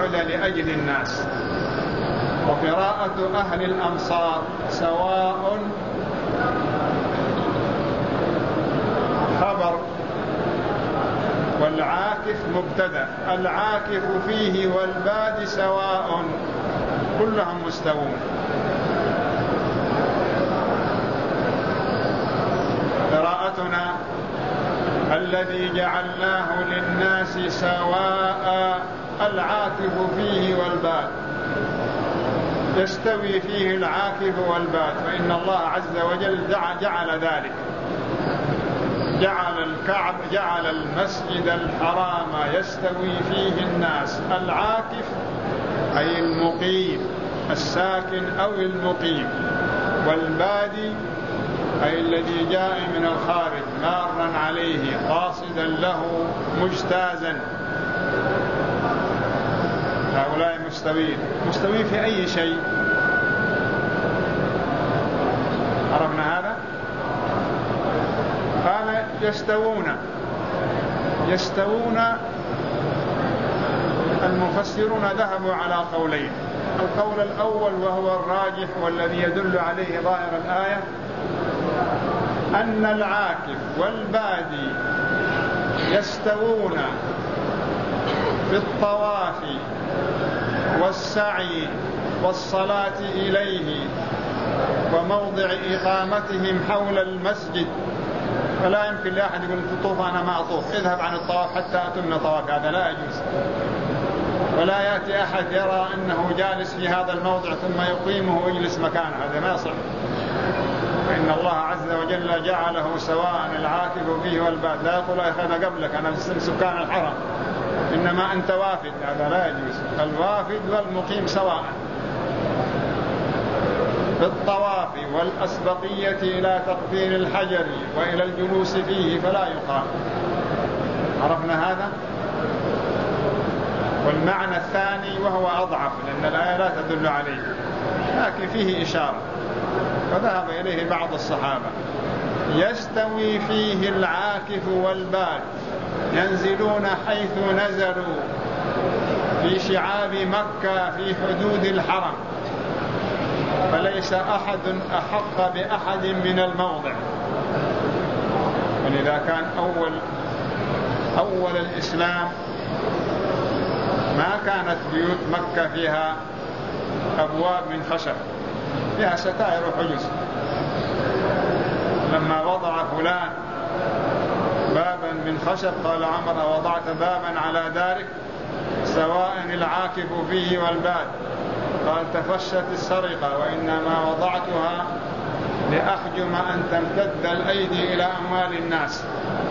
فعل لأجل الناس. وقراءة أهل الأمصار سواء خبر، والعاكف مبتدأ، العاكف فيه والباد سواء، كلهم مستوون. قراءتنا الذي جعلناه للناس سواء، العاكف فيه والباد، يستوي فيه العاكف والباد، فإن الله عز وجل جعل ذلك، جعل المسجد الحرام يستوي فيه الناس، العاكف أي المقيم الساكن أو المقيم، والبادي أي الذي جاء من الخارج مارا عليه قاصدا له مجتازا. هؤلاء مستوين في أي شيء؟ عرفنا هذا؟ قال يستوون. المفسرون ذهبوا على قولين. القول الأول وهو الراجح والذي يدل عليه ظاهر الآية أن العاكف والبادي يستوون في الطواف والسعي والصلاة إليه وموضع إقامتهم حول المسجد. فلا يمكن لأحد يقول تطوف أنا ما أطوف، اذهب عن الطواف حتى أتم طواف، هذا لا يجوز. ولا يأتي أحد يرى أنه جالس في هذا الموضع ثم يقيمه ويجلس مكانه، هذا ما يصح. فإن الله عز وجل جعله سواء العاكف فيه والباد، لا يقول أنا قبلك أنا سكان الحرم، إنما أنت وافد، هذا لا يجوز. الوافد والمقيم سواء في الطواف والأسبقية إلى تقبيل الحجر وإلى الجلوس فيه فلا يقام. عرفنا هذا؟ والمعنى الثاني وهو أضعف لأن الآية لا تدل عليه لكن فيه إشارة، فذهب إليه بعض الصحابة. يستوي فيه العاكف والباد، ينزلون حيث نزلوا في شعاب مكة في حدود الحرم، فليس أحد أحق بأحد من الموضع. ولذا كان أول الإسلام ما كانت بيوت مكة فيها أبواب من خشب، فيها ستائر وحجز. لما وضع فلان بابا من خشب قال عمر وضعت بابا على دارك سواء العاكف فيه والباد، قال تفشت السرقة وإنما وضعتها لأحجم أن تمتد الأيدي إلى أموال الناس.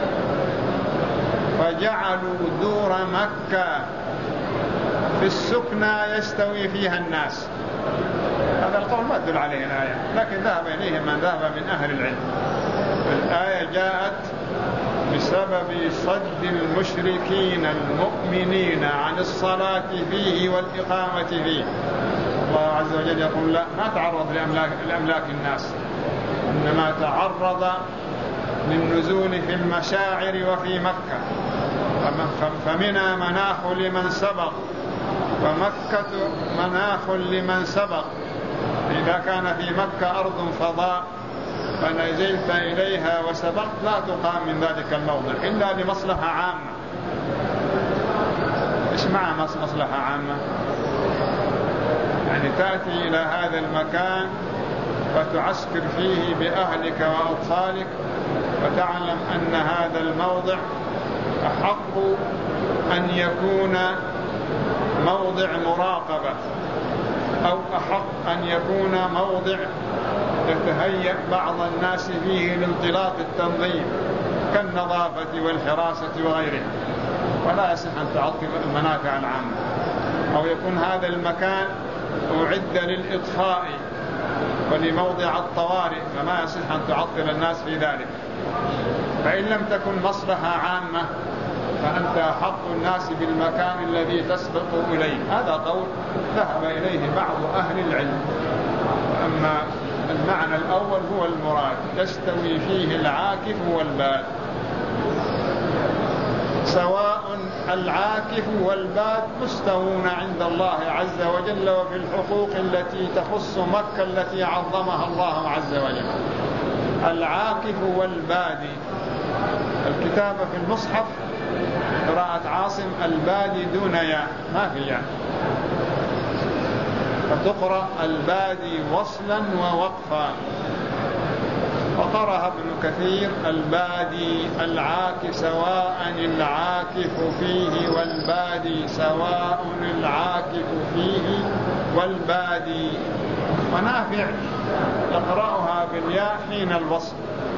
فجعلوا دور مكة في السكنى يستوي فيها الناس. هذا القول ما تدل عليه الآية، لكن ذهب إليه من ذهب من أهل العلم. الآية جاءت بسبب صد المشركين المؤمنين عن الصلاة فيه والإقامة فيه. الله عز وجل يقول لا، ما تعرض لأملاك الناس، إنما تعرض للنزول في المشاعر وفي مكة. فمنى مناخ لمن سبق ومكة مناخ لمن سبق. إذا كان في مكة أرض فضاء فنزلت إليها وسبقت لا تقام من ذلك الموضع إلا لمصلحة عامة. إيش معنى مصلحة عامة؟ يعني تأتي إلى هذا المكان وتعسكر فيه بأهلك وأطفالك وتعلم أن هذا الموضع أحق أن يكون موضع مراقبة أو أحق أن يكون موضع يتهيأ بعض الناس فيه لانطلاق التنظيم كالنظافة والحراسة وغيرها، ولا يصح أن تعطل المنافع العامة. أو يكون هذا المكان أعد للإطفاء ولموضع الطوارئ، فما يصح أن تعطل الناس في ذلك. فإن لم تكن مصلحة عامة فأنت أحق الناس بالمكان الذي تسبق إليه. هذا قول ذهب إليه بعض أهل العلم. أما المعنى الأول هو المراد، يستوي فيه العاكف والباد. سواء العاكف والباد مستوون عند الله عز وجل وفي الحقوق التي تخص مكة التي عظمها الله عز وجل. العاكف والبادي، الكتابة في المصحف قراءة عاصم البادي دون ياء، ما في ياء، فتقرأ البادي وصلا ووقفا. وقرأها ابن كثير البادي العاكف سواء العاكف فيه والبادي سواء العاكف فيه والبادي. ونافع يقرأها بالياء حين الوصل.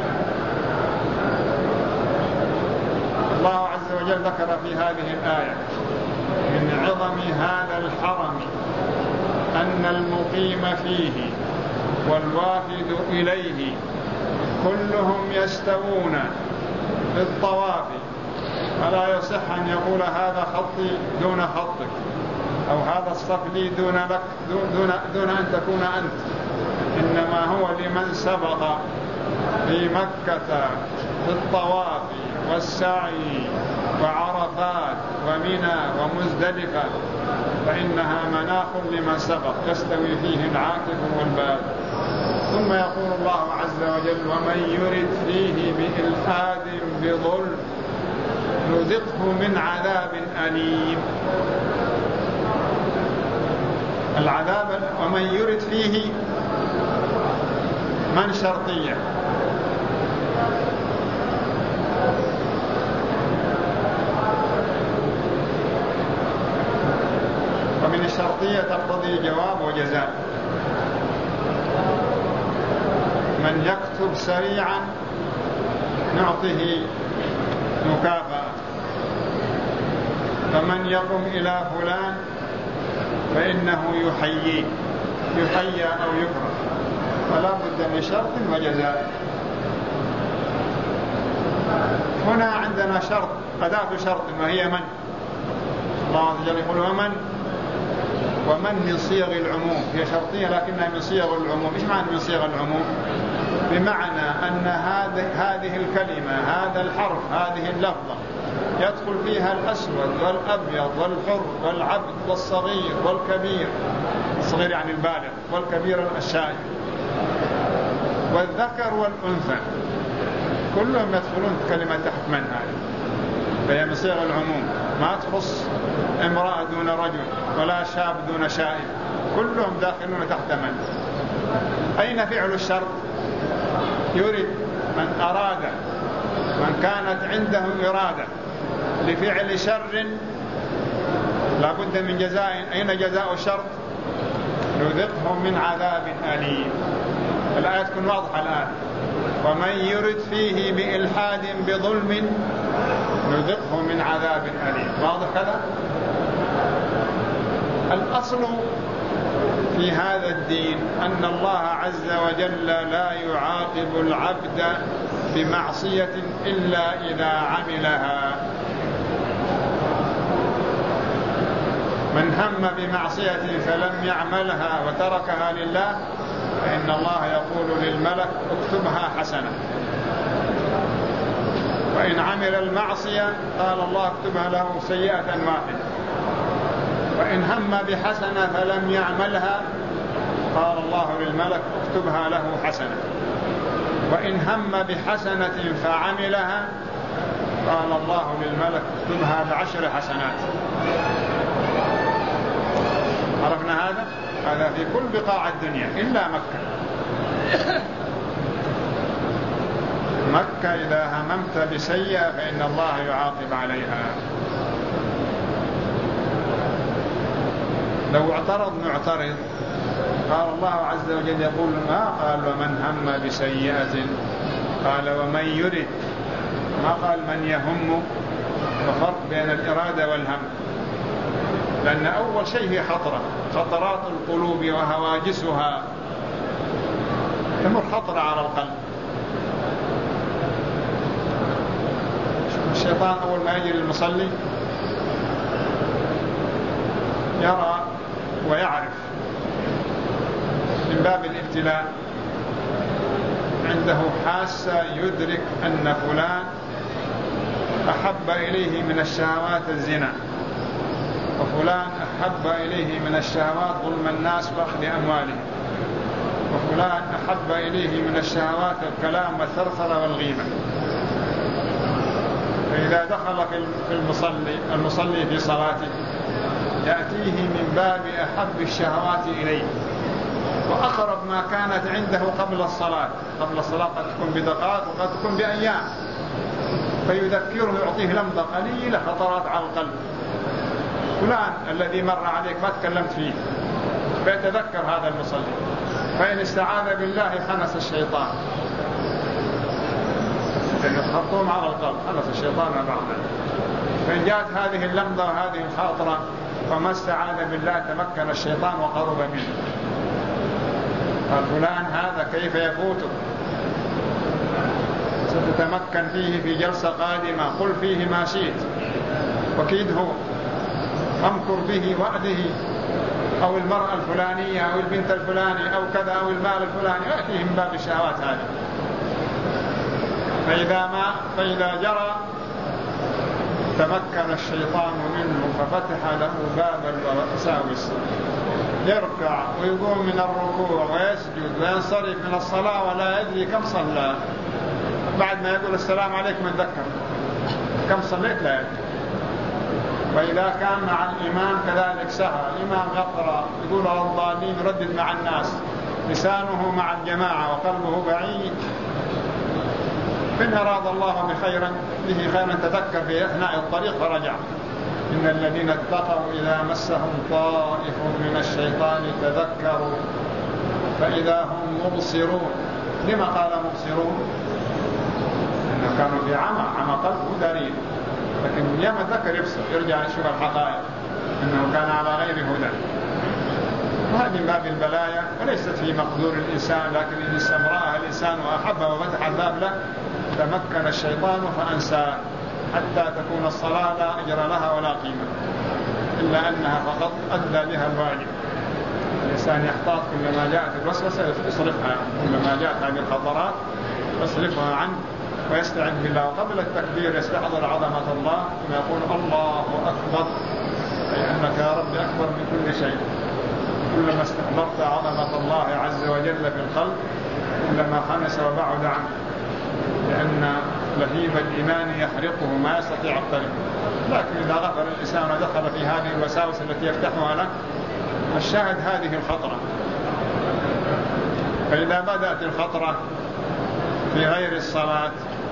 الله عز وجل ذكر في هذه الآية من عظم هذا الحرم أن المقيم فيه والوافد إليه كلهم يستوون في الطواف، فلا يصح أن يقول هذا خطي دون خطك، أو هذا الصف لي دون لك دون أن تكون أنت، إنما هو لمن سبق في مكة في الطواف والسعي وعرفات ومنى ومزدلفة، فإنها مناخ لمن سبق يستوي فيه العاكف والباد. ثم يقول الله عز وجل ومن يرد فيه بإلحاد بظلم نذقه من عذاب أليم. العذاب ومن يرد فيه من شرطية، ومن الشرطية تقتضي جواب وجزاء. من يكتب سريعا نعطيه مكافأة، فمن يقم إلى فلان فإنه يحيى أو يكرم، فلا بد من شرط وجزاء. هنا عندنا شرط، أداة شرط، وهي من. الله عز وجل يقول ومن من صيغ العموم، هي شرطية لكنها من صيغ العموم. إيش معنى من صيغ العموم؟ بمعنى أن هذه الكلمة، هذا الحرف، هذه اللفظة يدخل فيها الأسود والأبيض والحر والعبد والصغير والكبير، الصغير يعني البالغ، والكبير الشايب، والذكر والأنثى، كلهم يدخلون كلمة تحت من هذه، فهي من صيغ العموم، ما تخص امرأة دون رجل ولا شاب دون شائب، كلهم داخلون تحت من. أين فعل الشرط؟ يريد من أراد، من كانت عنده إرادة لفعل شر لا بد من جزاء. أين جزاء الشرط؟ نذقهم من عذاب أليم. الآية تكون واضحة الآن. ومن يرد فيه بإلحاد بظلم نذقه من عذاب أليم. واضح كذا؟ الأصل في هذا الدين أن الله عز وجل لا يعاقب العبد بمعصية إلا إذا عملها. من هم بمعصية فلم يعملها وتركها لله فإن الله يقول للملك اكتبها حسنة، وإن عمل المعصية قال الله اكتبها له سيئة واحدة، وإن هم بحسنة فلم يعملها قال الله للملك اكتبها له حسنة، وإن هم بحسنة فعملها قال الله للملك اكتبها ب10 حسنات. عرفنا هذا؟ هذا في كل بقاع الدنيا إلا مكة. مكة إذا هممت بسيئة فإن الله يعاقب عليها. لو اعترض معترض قال الله عز وجل يقول ما قال ومن هم بسيئة، قال ومن يرد، ما قال من يهم. وفرق بين الإرادة والهم، لأن أول شيء هي خطرات القلوب وهواجسها تمر خطر على القلب. الشيطان أول ما يجي للمصلي يرى ويعرف من باب الابتلاء، عنده حاسة يدرك أن فلان أحب إليه من الشهوات الزنا، وفلان أحب إليه من الشهوات ظلم الناس وأخذ أموالهم، وفلان أحب إليه من الشهوات الكلام والثرثرة والغيبة. فإذا دخل في المصلي في صلاته يأتيه من باب أحب الشهوات إليه وأقرب ما كانت عنده قبل الصلاة. قبل الصلاة قد تكون بدقائق وقد تكون بأيام، فيذكره يعطيه لمضة قليلة خطرات على القلب، فلان الذي مر عليك ما تكلمت فيه، فيتذكر هذا المصلي، فإن استعاذ بالله خنس الشيطان، لأن الخرطوم على القلب خنس الشيطان بعضا. فإن جاءت هذه اللمضة وهذه الخاطرة فما استعاذ بالله تمكن الشيطان وقرب منه. قال فلان هذا كيف يفوتك، ستتمكن فيه في جلسة قادمة، قل فيه ما شئت وكيده، أمكر به وأده، أو المرأة الفلانية أو البنت الفلاني أو كذا أو المال الفلاني، يأتيه من باب الشهوات هذه. فإذا جرى تمكن الشيطان منه ففتح له باب الوساوس، يركع ويقوم من الركوع ويسجد وينصرف من الصلاة ولا يدري كم صلى. بعد ما يقول السلام عليكم يتذكر كم صليت لا يدري. وإذا كان مع الإمام كذلك سهى، الإمام يقرأ يقول الضالين يردد مع الناس، لسانه مع الجماعة وقلبه بعيد، فإن أراد الله به خيرا تذكر في أثناء الطريق فرجع. إن الذين اتقوا إذا مسهم طائف من الشيطان تذكروا فإذا هم مبصرون. لما قال مبصرون؟ إنه كانوا في عمى قلبه دارين، لكن يوم الذكر يبصر يرجع يشوف الحقائق إنه كان على غير هدى. وهذه من باب البلايا وليست في مقدور الإنسان، لكن إن استمرأها الإنسان وأحبه وفتح الباب له تمكن الشيطان فأنسى، حتى تكون الصلاة لا أجر لها ولا قيمة، إلا أنها فقط أدى بها الواجب. الإنسان يحتاط كلما جاءت الوسوسة يصرفها، كلما جاءت هذه الخطرات يصرفها عنه ويستعن بالله. وقبل التكبير يستحضر عظمة الله ثم يقول الله أكبر، أي أنك يا رب أكبر من كل شيء. كلما استحضرت عظمة الله عز وجل في القلب كلما خنس وبعد عنه، لأن لهيب الإيمان يحرقه ما يستطيع الطريق. لكن إذا غفر الإنسان ودخل في هذه الوساوس التي يفتحها له، الشاهد هذه الخطرة. فإذا بدأت الخطرة في غير الصلاة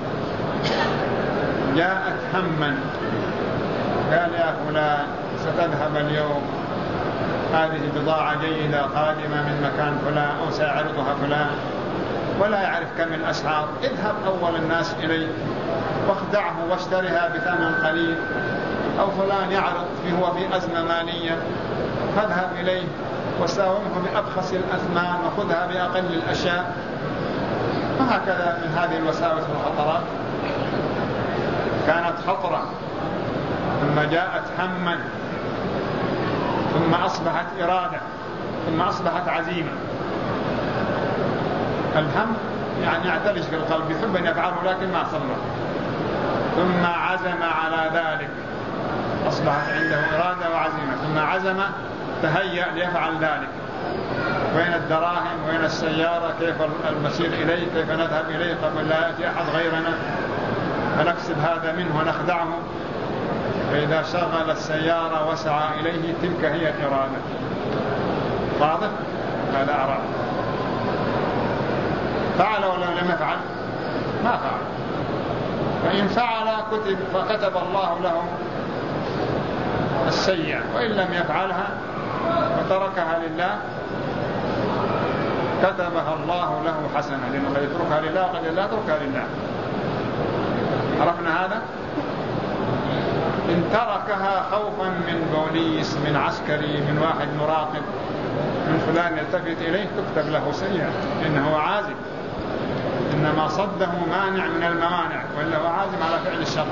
جاءت هما، قال يا فلان ستذهب اليوم، هذه بضاعة جيدة قادمة من مكان فلان أو سيعرضها فلان ولا يعرف كم الأسعار، اذهب أول الناس إليه واخدعه واشتريها بثمن قليل. أو فلان يعرض هو في أزمة مالية، فاذهب إليه وساومه بأبخس الأثمان وخذها بأقل الأشياء. وهكذا من هذه الوساوس والخطرات. كانت خطرة ثم جاءت هما ثم أصبحت إرادة ثم أصبحت عزيمة. الهم يعني يعتلج في القلب، يحب أن يفعله لكن ما صبر، ثم عزم على ذلك، أصبحت عنده إرادة وعزيمة، ثم عزم تهيأ ليفعل ذلك. وين الدراهم، وين السيارة، كيف المسير إليه، كيف نذهب إليه قبل لا يأتي أحد غيرنا، فنكسب هذا منه ونخدعه. فإذا شغل السيارة وسعى إليه تلك هي الإرادة. واضح؟ هذا أراد. فعل ولا لم يفعل؟ ما فعل. فإن فعل فكتب الله له السيئة، وإن لم يفعلها وتركها لله كتبها الله له حسنة، لأنه قد يتركها لله وقد لا يتركها لله. عرفنا هذا؟ إن تركها خوفا من بوليس، من عسكري، من واحد مراقب، من فلان يلتفت إليه تكتب له سيئة، لأنه عازم، إنما صده مانع من الموانع، وإلا هو عازم على فعل الشر.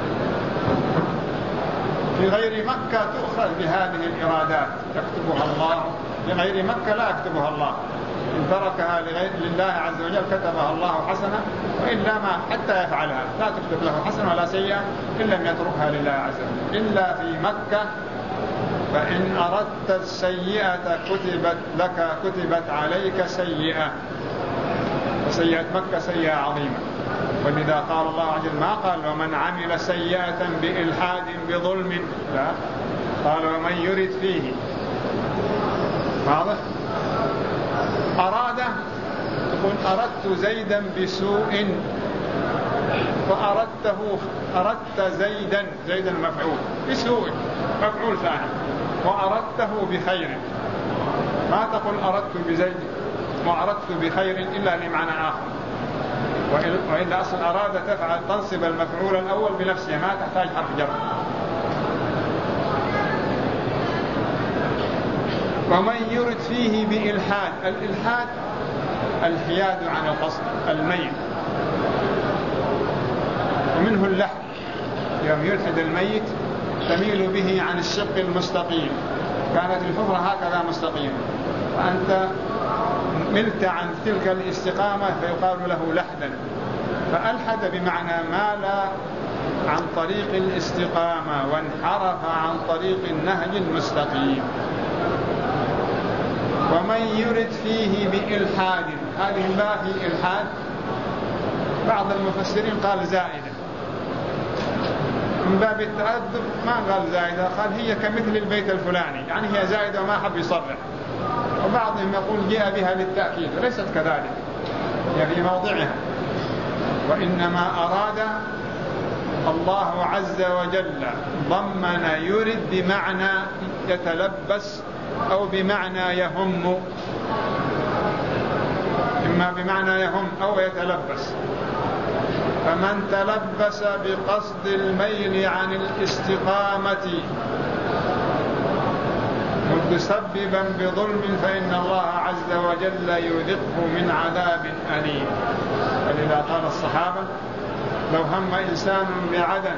في غير مكة تؤخذ بهذه الإرادات يكتبها الله، في غير مكة لا يكتبها الله. إن تركها لله عز وجل كتبها الله حسنة، وإلا ما حتى يفعلها لا تكتب له حسنة ولا سيئة إن لم يتركها لله عز وجل. إلا في مكة فإن أردت السيئة كتبت عليك سيئة، وسيئة مكة سيئة عظيمة. ولذا قال الله عز وجل ما قال ومن عمل سيئة بإلحاد بظلم، لا، قال ومن يرد فيه. واضح؟ أراد يقول أردت زيدا بسوء أردت زيدا مفعول بسوء مفعول ثاني، وأردته بخير. ما تقول أردت بزيد وأردت بخير إلا لمعنى آخر، وإلا أصل أراد تفعل تنصب المفعول الأول بنفسه ما تحتاج حرف جر. ومن يرد فيه بإلحاد، الإلحاد الحياد عن القصد، الميل، ومنه اللحد، يوم يلحد الميت تميل به عن الشق المستقيم، كانت الحفرة هكذا مستقيمة وأنت ملت عن تلك الاستقامة فيقال له لحدا. فألحد بمعنى مال عن طريق الاستقامة وانحرف عن طريق النهج المستقيم. ومن يرد فيه بإلحاد، هذه الباء في إلحاد بعض المفسرين قال زائدة من باب التأدب، ما قال زائدة، قال هي كمثل البيت الفلاني، يعني هي زائدة وما حب يصرح. وبعضهم يقول جاء بها للتأكيد، ليست كذلك، هي في موضعها. وإنما أراد الله عز وجل ضمن يرد بمعنى يتلبس أو بمعنى يهم، إما بمعنى يهم أو يتلبس. فمن تلبس بقصد الميل عن الاستقامة متسببا بظلم فإن الله عز وجل يذقه من عذاب أليم. ولذا قال الصحابة لو هم إنسان بعدن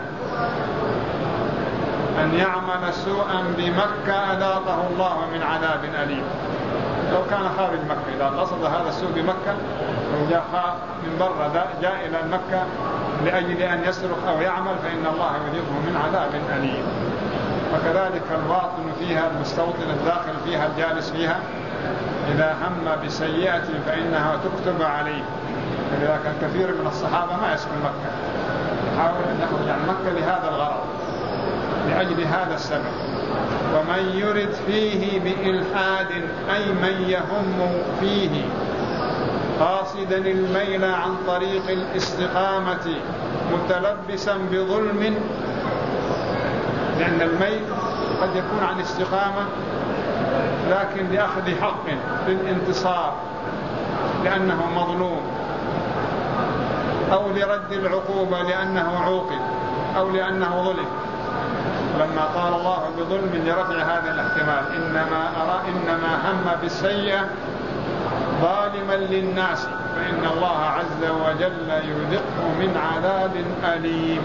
أن يعمل سوءا بمكة أذاقه الله من عذاب أليم. لو كان خارج مكة إذا قصد هذا السوء بمكة وجاء من برا جاء إلى مكة لأجل أن يسرق أو يعمل فإن الله يذيقه من عذاب أليم. وكذلك الواطن فيها، المستوطن الداخل فيها، الجالس فيها، إذا هم بسيئة فإنها تكتب عليه. ولذا كان كثير من الصحابة ما يسكن مكة، يحاول أن يخرج عن مكة لهذا الغرض، لأجل هذا السبب. ومن يرد فيه بإلحاد أي من يهم فيه قاصدا الميل عن طريق الاستقامة متلبسا بظلم، لأن الميل قد يكون عن استقامة لكن لأخذ حق للانتصار لأنه مظلوم، أو لرد العقوبة لأنه عوقب، أو لأنه ظلم. لما قال الله بظلم لرفع هذا الاحتمال، إنما هم بالسيئة ظالما للناس فإن الله عز وجل يذقه من عذاب أليم.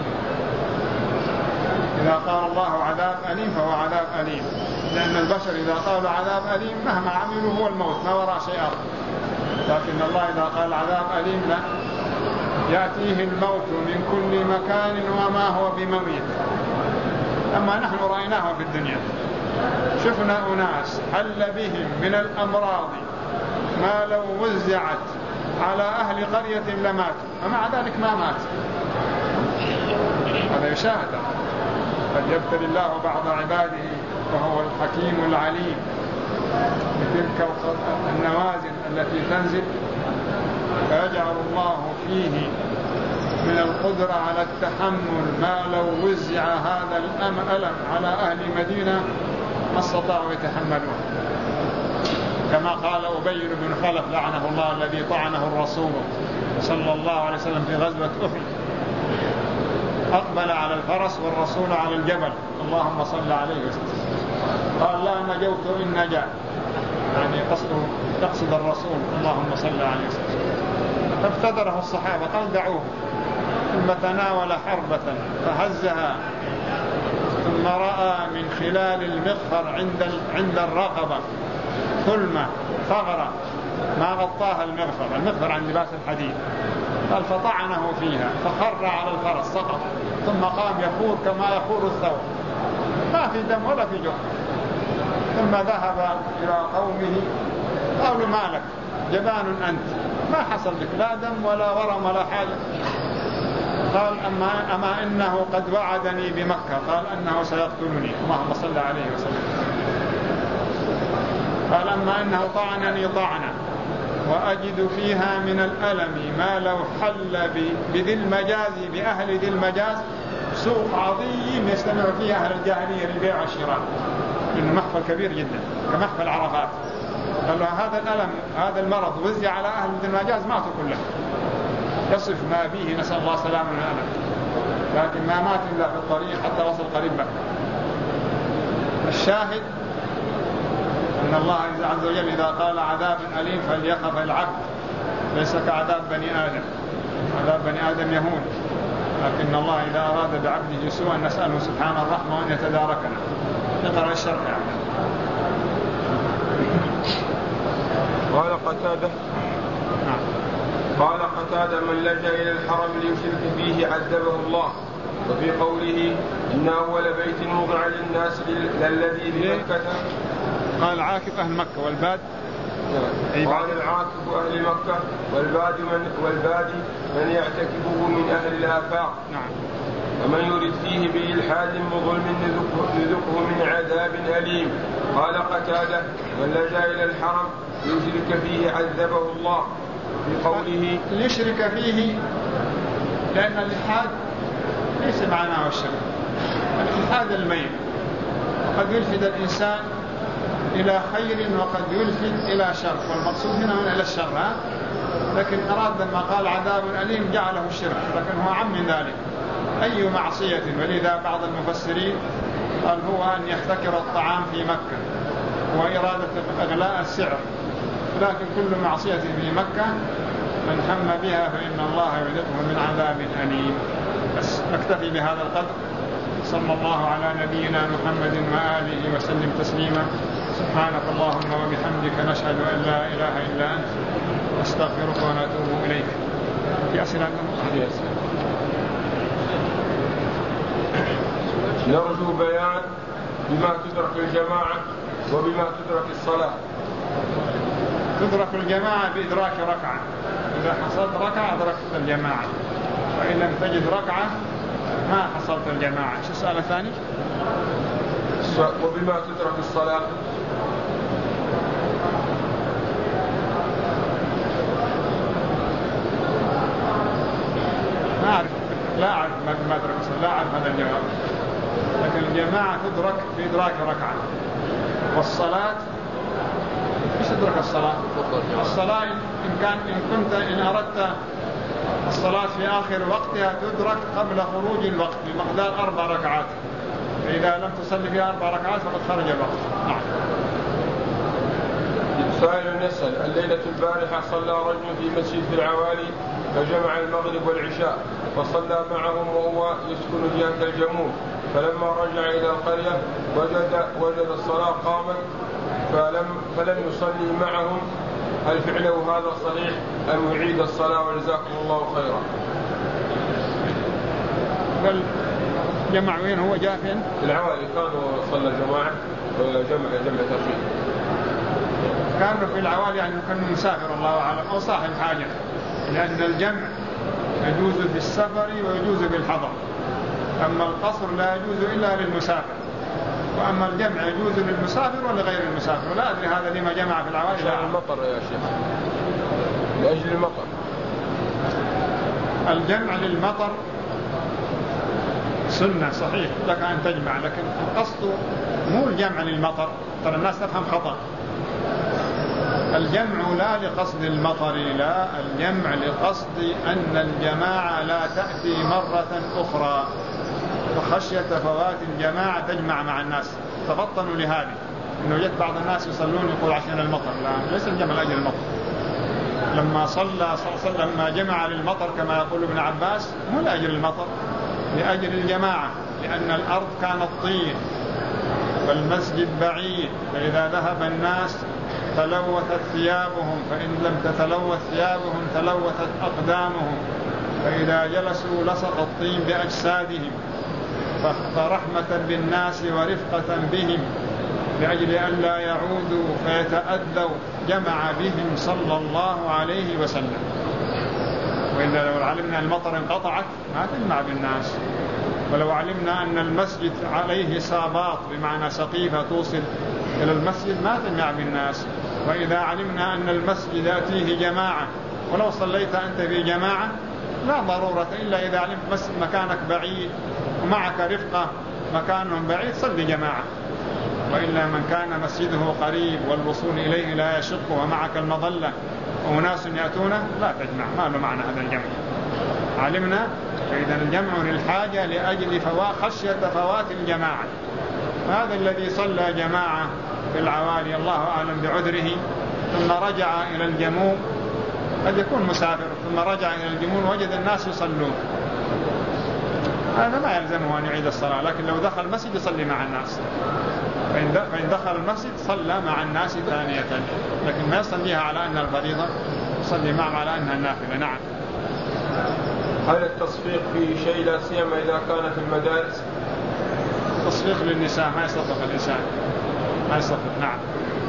إذا قال الله عذاب أليم فهو عذاب أليم، لأن البشر إذا قالوا عذاب أليم مهما عملوا هو الموت، ما وراء شيء آخر. لكن الله إذا قال عذاب أليم لا، يأتيه الموت من كل مكان وما هو بمميت. أما نحن رأيناه في الدنيا، شفنا أناس حل بهم من الأمراض ما لو وزعت على أهل قرية لماتوا، ومع ذلك ما مات. هذا يشاهد. قد يبتلي الله بعض عباده وهو الحكيم العليم بتلك النوازل التي تنزل، فيجعل الله فيه من القدرة على التحمل ما لو وزع هذا الألم على أهل مدينة ما استطاعوا يتحملون. كما قال أبي بن خلف لعنه الله الذي طعنه الرسول صلى الله عليه وسلم في غزوة أحد، أقبل على الفرس والرسول على الجبل، اللهم صل عليه وسلم، قال لا نجوت إن نجا، يعني تقصد الرسول اللهم صل عليه وسلم. فابتدره الصحابة قال دعوه، ثم تناول حربة فهزها، ثم رأى من خلال المغفر عند الرقبة ثلمة ثغرة ما غطاها المغفر عن لباس الحديد، قال فطعنه فيها فخر على الفرس سقط، ثم قام يخور كما يخور الثور، ما في دم ولا في جرح. ثم ذهب إلى قومه قالوا ما لك جبان أنت، ما حصل لك لا دم ولا ورم ولا حاجة. قال أما إنه قد وعدني بمكة، قال أنه سيقتلني، اللهم صل عليه وسلم. قال أما إنه طعنني طعنا وأجد فيها من الألم ما لو حل بذي المجاز، بأهل ذي المجاز، سوق عظيم يجتمع فيه أهل الجاهلية للبيع والشراء، إنه محفل كبير جدا كمحفل عرفات. قال له هذا الألم هذا المرض وزع على أهل ذي المجاز ماتوا كله، يصف ما فيه نسأل الله سلامه من الألم، لكن ما مات إلا في الطريق حتى وصل قريب مكة. الشاهد أن الله عز وجل إذا قال عذاب أليم فليخف العبد، ليس كعذاب بني آدم. عذاب بني آدم يهون، لكن الله إذا أراد بعبده سوءا نسأله سبحانه الرحمة وأن يتداركنا. نقرأ الشرح يعني. قال قتادة قال قتادة من لجأ إلى الحرم ليشرك فيه عذبه الله. وفي قوله إن أول بيت وضع للناس للذي بمكة، قال عاكف أهل مكة والباد، قال العاكف أهل مكة والباد من يعتكفه من أهل الآفاق. نعم. ومن يرد فيه بإلحاد بظلم نذقه من عذاب أليم. قال قتادة من لجأ إلى الحرم ليشرك فيه عذبه الله. في قوله ليشرك فيه، لأن الإلحاد ليس معناه الشرك، الإلحاد الميل، وقد يلحد الإنسان إلى خير وقد يلحد إلى شر، والمقصود هنا إلى الشر، لكن أراد لما قال عذاب أليم جعله الشرك، لكن هو عم من ذلك أي معصية. ولذا بعض المفسرين قال هو أن يحتكر الطعام في مكة وإرادة إغلاء السعر، لكن كل معصية في مكة من هم بها فإن الله يذقه من عذاب أليم. بس نكتفي بهذا القدر. صلى الله على نبينا محمد وآله وسلم تسليما. سبحانك اللهم وبحمدك نشهد أن لا إله إلا أنت نستغفرك ونتوب إليك. في أسئلة؟ نرجو بيان بما تدرك الجماعة وبما تدرك الصلاة. تدرك الجماعة بإدراك ركعة، إذا حصلت ركعة أدركت الجماعة، وإن لم تجد ركعة ما حصلت الجماعة. شو السؤال الثاني؟ وبما تدرك الصلاة. ما أعرف، لا أعرف ما أدرك الصلاة، لا أعرف هذا الجواب. لكن الجماعة تدرك بإدراك ركعة، والصلاة إيش تدرك الصلاة؟ الصلاة إن أردت الصلاة في آخر وقتها تدرك قبل خروج الوقت بمقدار 4 ركعات، فإذا لم تصلي فيها 4 ركعات فقد خرج الوقت. نعم. سائل يسأل الليلة البارحة صلى رجل في مسجد في العوالي فجمع المغرب والعشاء فصلى معهم وهو يسكن جهة الجموم، فلما رجع إلى القرية وجد الصلاة قامت فلم يصلي معهم. هل فعله هذا صحيح أم يعيد الصلاة وجزاكم الله خيرا؟ بل جمع وين هو جاء فين؟ في العوالي كانوا صلى الجماعة وجمع ترفيه. كانوا في العوالي يعني كانوا مسافر الله أعلم أو صاحب حاجة، لأن الجمع يجوز في السفر ويجوز في الحضر، أما القصر لا يجوز إلا للمسافر، وأما الجمع يجوز للمسافر ولغير المسافر. ولا أدري هذا لما جمع في العوالي. عشان المطر يا شيخ، لأجل المطر. الجمع للمطر سنة صحيح لك أن تجمع، لكن القصد مو الجمع للمطر، ترى الناس تفهم خطأ. الجمع لا لقصد المطر، لا، الجمع لقصد أن الجماعة لا تأتي مرة أخرى، وخشية فوات الجماعة تجمع مع الناس. تفطنوا لهذه، إنه جت بعض الناس يصلون يقول عشان المطر، لا، ليس الجمع لأجل المطر. لما صلى صلى الله عليه وسلم لما جمع للمطر كما يقول ابن عباس مو لأجل المطر، لأجل الجماعة، لأن الأرض كانت طين والمسجد بعيد، فإذا ذهب الناس تلوثت ثيابهم، فإن لم تتلوث ثيابهم تلوثت أقدامهم، فإذا جلسوا لصق الطين بأجسادهم فرحمة بالناس ورفقة بهم لأجل أن لا يعودوا فيتأذوا جمع بهم صلى الله عليه وسلم. وإلا لو علمنا المطر انقطعت ما تجمع بالناس، ولو علمنا أن المسجد عليه ساباط بمعنى سقيفة توصل إلى المسجد ما تجمع بالناس. وإذا علمنا أن المسجد يأتيه جماعة ولو صليت أنت في جماعة لا ضرورة إلا إذا علمت مسجد مكانك بعيد ومعك رفقة مكانهم بعيد صلي جماعة. وإلا من كان مسجده قريب والوصول إليه لا يشق ومعك المظلة وناس يأتونه لا تجمع، ما له معنى هذا الجمع. علمنا فإذا الجمع للحاجة لأجل خشية فوات الجماعة. هذا الذي صلى جماعة في العوالي الله أعلم بعذره ثم رجع إلى الجموم، قد يكون مسافر ثم رجع إلى الجموم وجد الناس يصلون، هذا ما يلزمه أن يعيد الصلاة، لكن لو دخل المسجد يصلي مع الناس. فإن دخل المسجد صلى مع الناس ثانية، لكن ما يصليها على أنها الفريضة، يصلي معهم على أنها النافلة. نعم. هل التصفيق في شيء لا سيما إذا كان في المدارس؟ تصفيق للنساء ما يصفق الإنسان، ما يصفق. نعم.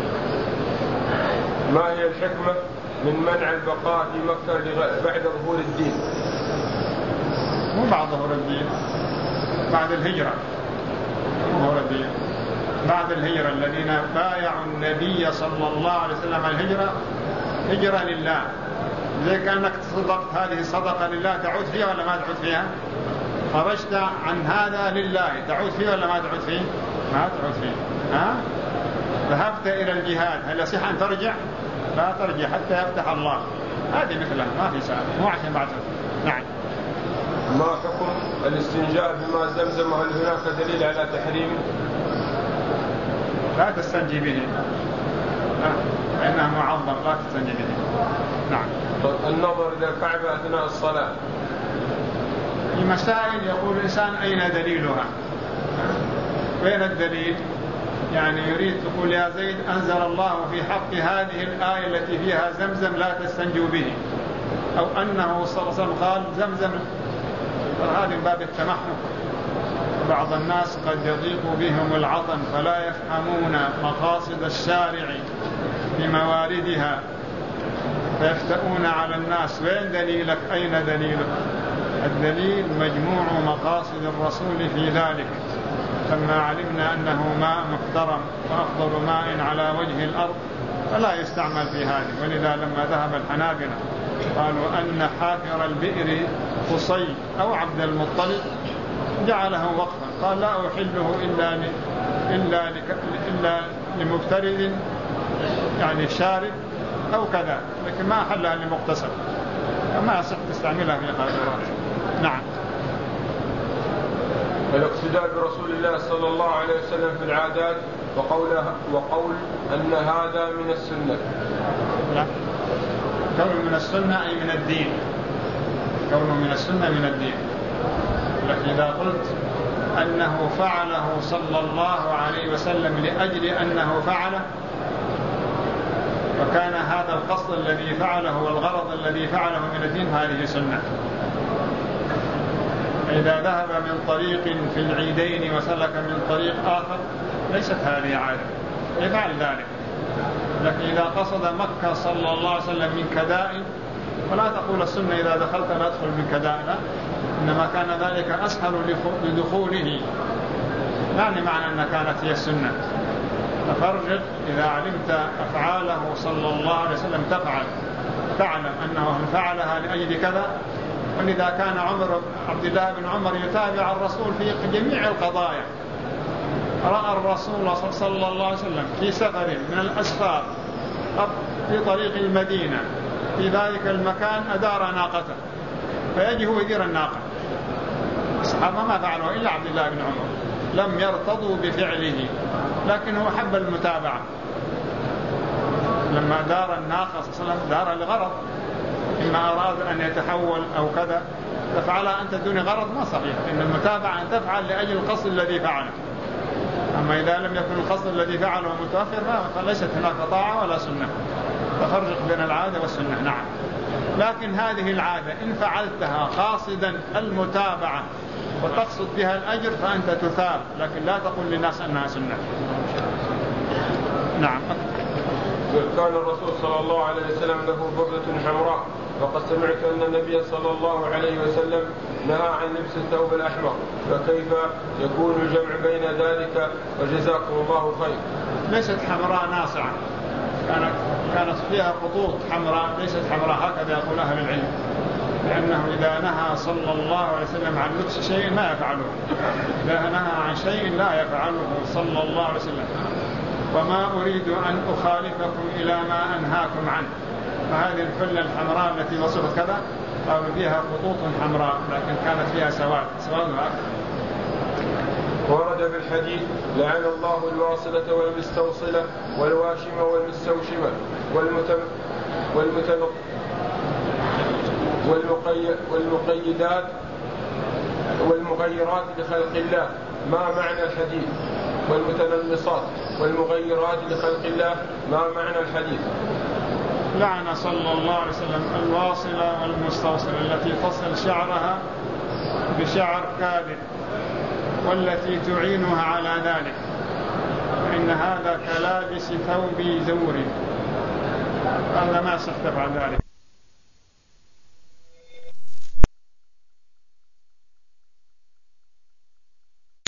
ما هي الحكمة من منع البقاء في مكة بعد ظهور الدين؟ مو بعد ظهور الدين، بعد الهجرة. ظهور الدين بعد الهجرة، الذين بايعوا النبي صلى الله عليه وسلم الهجرة هجرة لله، زي كأنك تصدقت هذه الصدقة لله تعود فيها ولا ما تعود فيها؟ خرجت عن هذا لله تعود فيه ولا ما تعود فيه؟ ما تعود فيه. ذهبت إلى الجهاد هل يصح أن ترجع؟ لا ترجع حتى يفتح الله. هذه مثلها ما في سؤال، مو عشان بعد. نعم. ما حكم الاستنجاء بماء زمزم؟ هل هناك دليل على تحريمه؟ لا تستنجي به، فإنه معظم لا تستنجي به. نعم. النظر إلى الكعبة أثناء الصلاة في مسائل يقول الإنسان أين دليلها؟ وين الدليل؟ يعني يريد تقول يا زيد أنزل الله في حق هذه الآية التي فيها زمزم لا تستنجوا به، أو أنه صلى الله عليه وسلم قال زمزم، هذا من باب التمحك. بعض الناس قد يضيق بهم العطن فلا يفهمون مقاصد الشارع بمواردها فيفتؤون على الناس. وين دليلك؟ أين دليلك؟ الدليل مجموع مقاصد الرسول في ذلك. لما علمنا أنه ماء محترم وأفضل ماء على وجه الأرض فلا يستعمل في هذه. ولذا لما ذهب الحنابلة قالوا أن حافر البئر قصي أو عبد المطلب جعله وقفا، قال لا أحله إلا لمفترض يعني شارب أو كذا، لكن ما أحلها لمغتسل، ما يصح تستعملها في قادرات. نعم. الاقتداء برسول الله صلى الله عليه وسلم في العادات وقول أن هذا من السنة. لا، كونه من السنة أي من الدين، كونه من السنة من الدين. لكن إذا قلت أنه فعله صلى الله عليه وسلم لأجل أنه فعله وكان هذا القصد الذي فعله والغرض الذي فعله من الدين هذه سنة. إذا ذهب من طريق في العيدين وسلك من طريق آخر ليست هذه عادة، يفعل ذلك. لكن إذا قصد مكة صلى الله عليه وسلم من كداء فلا تقول السنة إذا دخلت لا أدخل من كداء، لا، إنما كان ذلك أسهل لدخوله، يعني معنى أن كانت هي السنة. ففرجت إذا علمت أفعاله صلى الله عليه وسلم تعلم أنه فعلها لأجل كذا. ولذا كان عبد الله بن عمر يتابع الرسول في جميع القضايا. رأى الرسول صلى الله عليه وسلم في سفر من الأسفار في طريق المدينة في ذلك المكان أدار ناقته فيجي هو يدير الناقة. الصحابة ما فعلوا إلا عبد الله بن عمر، لم يرتضوا بفعله، لكنه حب المتابعة. لما دار الناقة صلى الله عليه وسلم دار لغرض، إما أراد أن يتحول أو كذا، تفعلها أنت دون غرض ما صحيح. إن المتابعة أن تفعل لأجل القصد الذي فعله. أما إذا لم يكن القصد الذي فعله متوفر فليست هناك طاعة ولا سنة. تفرق بين العادة والسنة. نعم. لكن هذه العادة إن فعلتها قاصدا المتابعة وتقصد بها الأجر فأنت تثاب، لكن لا تقول للناس أنها سنة. نعم. كان الرسول صلى الله عليه وسلم له بردة حمراء، وقد سمعت أن النبي صلى الله عليه وسلم نهى عن لبس الثوب الأحمر، فكيف يكون الجمع بين ذلك؟ وجزاكم الله خير. ليست حمراء ناصعة، كانت فيها خطوط حمراء، ليست حمراء هكذا يقول أهل العلم، لأنه إذا نهى صلى الله عليه وسلم عن لبس شيء ما يفعله، إذا نهى عن شيء لا يفعله صلى الله عليه وسلم. وما أريد أن أخالفكم إلى ما أنهاكم عنه. فهذه الحلة الحمراء التي وصفت كذا قالوا فيها خطوط حمراء، لكن كانت فيها سوادها. ورد في الحديث: لعن الله الواصلة والمستوصلة والواشمة والمستوشمة والمقيدات والمغيرات لخلق الله. ما معنى الحديث؟ والمتنمصات والمغيرات لخلق الله، ما معنى الحديث؟ لعن صلى الله عليه وسلم الواصلة والمستوصلة التي تصل شعرها بشعر كاذب والتي تعينها على ذلك، فإن هذا كلابس ثوب زور، هذا ما يصح تفعل ذلك.